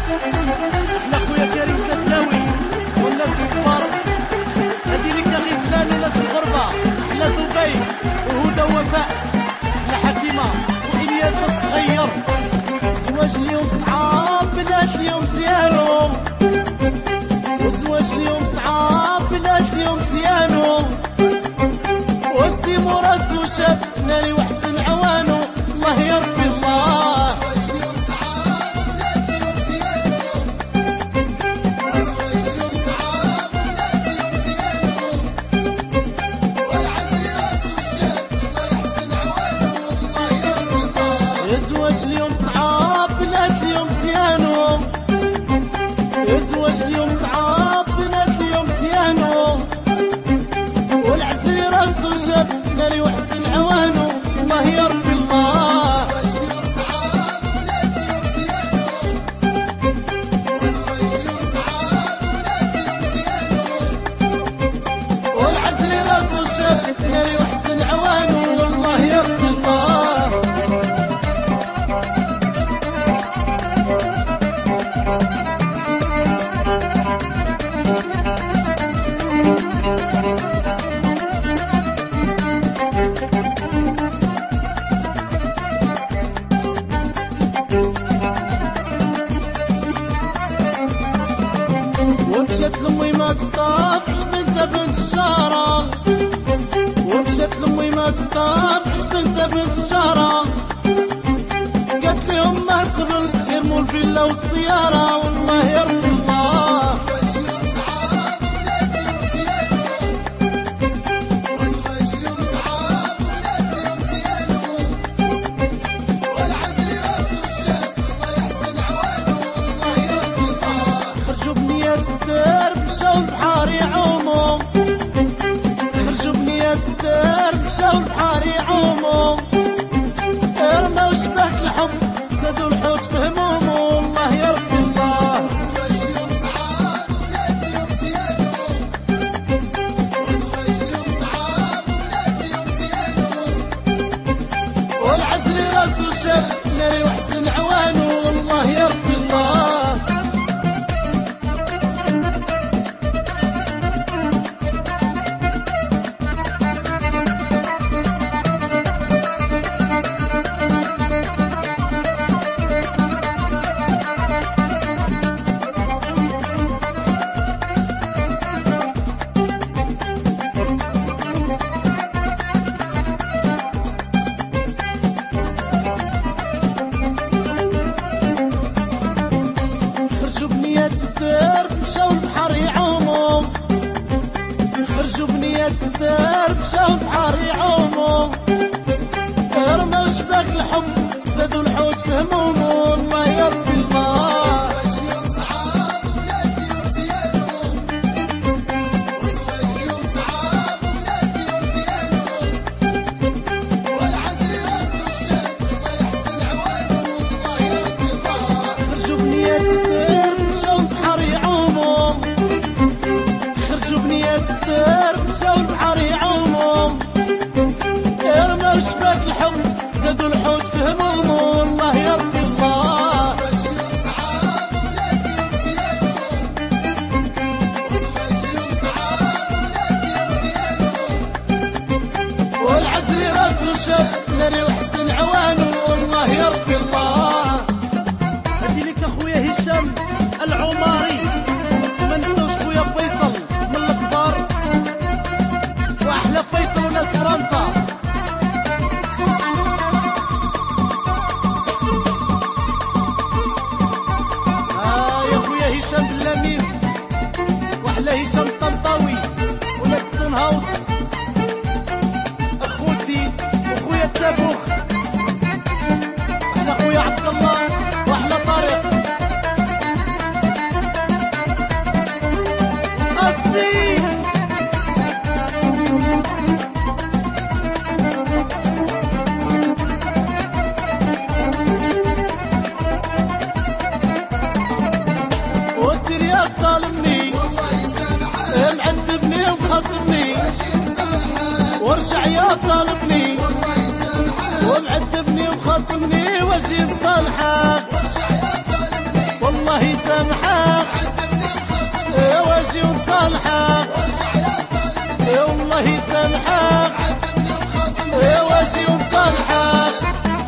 احنا خويا كريم تتلاوي والناس الكبار، هادي ليك غزلان وناس الغربة، احلى دبي وهدى ووفاء، احلى حكيمة والياس الصغير. زواج اليوم صعاب بنات اليوم زيانو، وزواج اليوم صعاب بنات اليوم زيانو، والسيمو راسو شاب ناري وحسن عوانو. الله يا ربي الله زواج اليوم صعاب بنات اليوم زيانو، زواج اليوم صعاب بنات اليوم زيانو، والعزري راسو شاب ناري وحسن عوانو. الله يا ربي الله والعزري راسو شاب ناري وحسن عوانو. والله يا ربي الله ومشات لمي ما تطابش بنت الشارع، ومشات لمي ما تطابش بنت الشارع، قالت لهم ما قبل يرموا الفيلا والسيارة. والله يا ربي الله خرجوا بنيات الدرب مشاو البحار يعوموا، خرجوا بنيات الدرب مشاو البحار يعوموا، رماو شباك الحب زادوا الحوت في همومو. الله يا ربي الله والعزري راسو شاب ناري وحسن عوانو. والله يا ربي الله خرجوا بنيات الدرب مشاو البحر يعوموا، خرجوا بنيات الدرب مشاو البحر يعوموا، رماو شباك الحب زادوا الحوت في همومو. الله يا ربي الله خرجوا بنيات الدرب مشاو البحر يعوموا، خرجوا بنيات الدرب مشاو البحر يعوموا، رماو شباك الحب زادوا الحوت في همومو. الله يا ربي الله والعزري راسو شاب ناري وحسن عوانو. والله يا ربي الله هادي ليك اخويا هشام العماري، ما نساوش خويا فيصل من الكبار، واحلى فيصل وناس فرنسا. يا خويا هشام بلامين، واحلى هشام الطنطاوي وناس ستون هاوس، اخوتي وخويا التابوخ، احلى خويا عبد الله واحلى طارق قصبي. وسيريا طالبني معذبني ومخاصمني، ورجع يا طالبني ومعذبني ومخاصمني واجي نصالحك. والله يسامحك يا واجي ونصالحك يا والله يسامحك يا واجي ونصالحك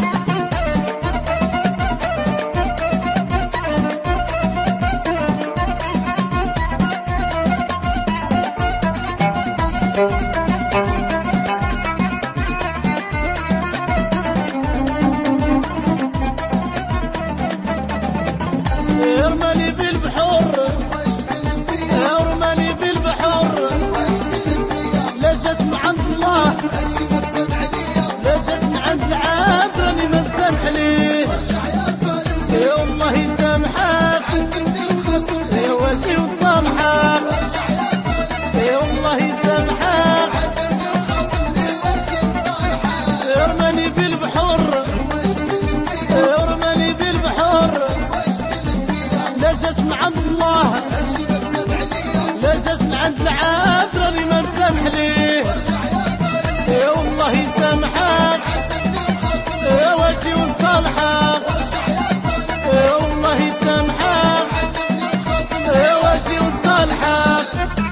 ارماني بالبحور ارماني بالبحور لا جات من عند الله لا جات من عند العبد راني ما مسامح ليه يا والله يسامحك يا واجي وتصالحك يا والله يسامحك ارماني بالبحور ارماني بالبحور لا جات من عند الله لا جات من عند العبد راني ما مسامح ليه يا والله يسامحك يا واجي ونصالحك يا والله يسامحك يا واجي ونصالحك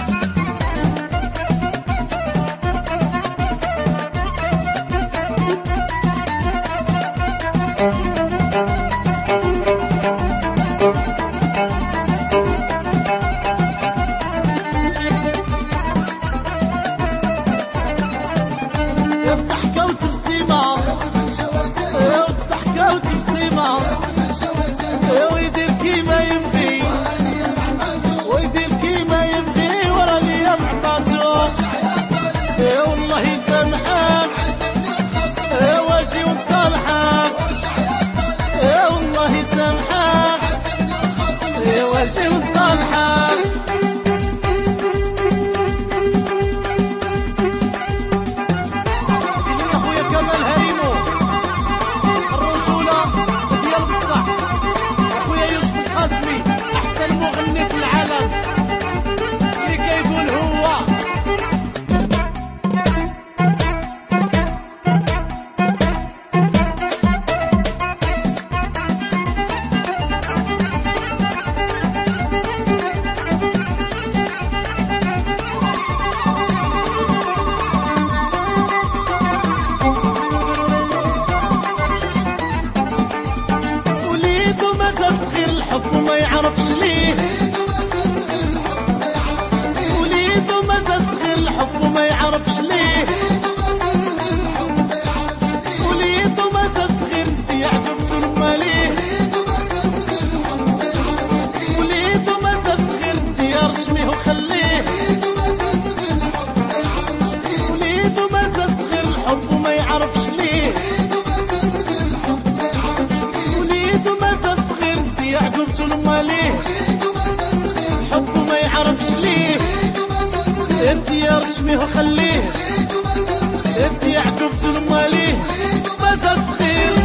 الضحكة وتبسيمة الضحكة وتبسيمة ويدير كيما يبغي ويدير كيما يبغي ورا ليا معطاتو يا والله يسامحك يا واجي ونصالحك يا والله يسامحك يا واجي ونصالحك أحسن مغني في العالم اللي كيقول هو وليدو مازال صغير الحب وما يعرفش ليه وليدو مازال صغير الحب وما يعرفش ليه وليدو مازال صغير انتي عجبتو لما ليه وليدو مازال صغير انتي رشميه وخليه وليدو مازال صغير الحب وما يعرفش ليه وليدو مازال صغير انتي عجبتو لما ليه الحب ما يعرفش ليه انتي يا رشميه وخليه انتي عجبتو لما ليه مازال صغير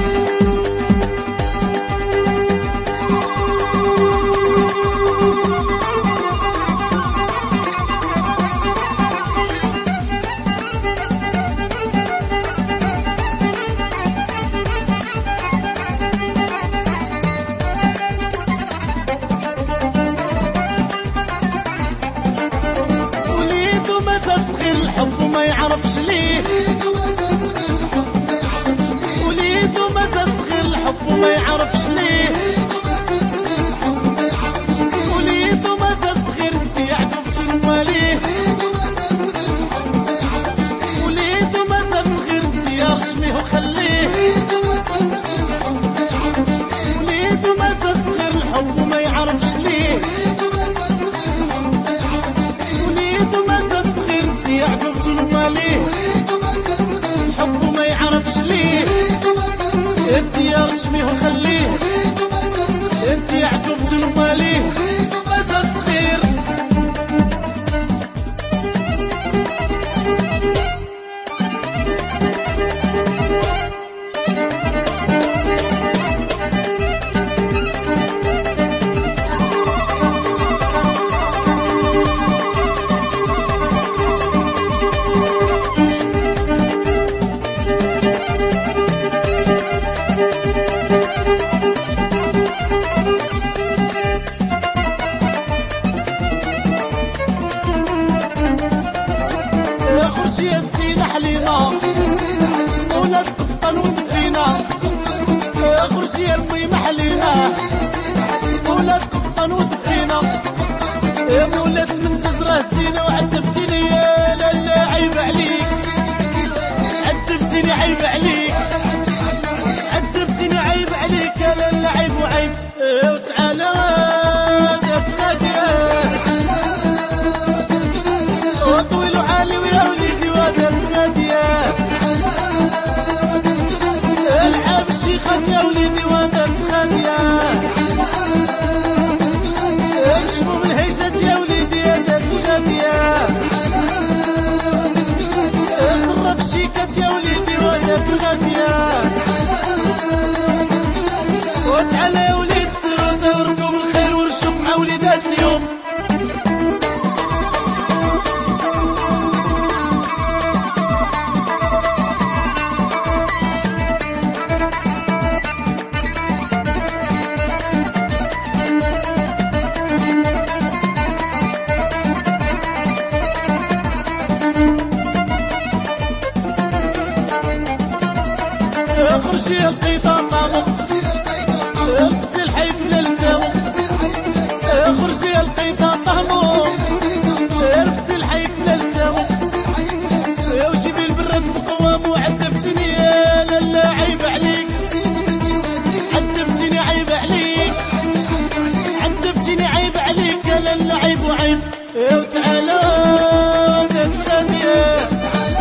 مازال صغير الحب وما يعرفش ليه وليدو مازال صغير الحب وما يعرفش ليه وليدو مازال صغير انتي عجبتو لما ليه وليدو مازال صغير انتي رشميه وخليه وليدو مازال صغير الحب وما يعرفش ليه عجبتو لما ليه الحب ما يعرفش ليه انتي يا رشميه وخليه انتي عجبتو لما ليه مازال صغير امي محلينا ولاد قفطان ودفينا يا ولاد من شجره زينه وعذبتيني يا لالا عيب عليك عذبتيني عيب عليك عذبتيني عيب عليك يا لالا عيب وعيب وتعالى داك غاديات وطويل وعالي ويا وليدي وداك غاديات العاب الشيخات يا وليدي وداك غاديات مشموم الهيجات يا وليدي هذاك الغاديات صرف الشيكات يا وليدي وهذاك الغاديات وتعالى يا وليد سيروا توركم الخير ورشوا مع وليدات اليوم خرجي القيطان مامو لبسي الحيك بلا التامو خرجي القيطان طهمو لبسي الحيك بلا التامو وجيبي البراد بقوام وعذبتني يا لالا عيب عليك عذبتيني عيب عليك عذبتيني عيب عليك يا لالا عيب وعيب وتعالى داك الغاديات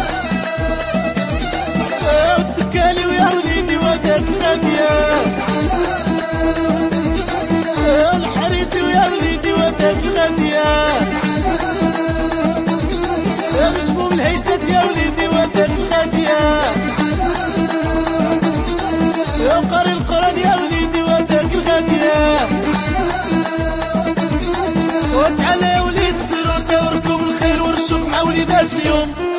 الدكالي ويا وليدي وداك الغاديات الحريسي ويا وليدي وداك الغاديات مشموم الهيشات يا وليدي وداك الغاديات قاري القران يا وليدي وداك الغاديات وتعالى يا وليد سيروا توركم الخير ورشوا مع وليدات اليوم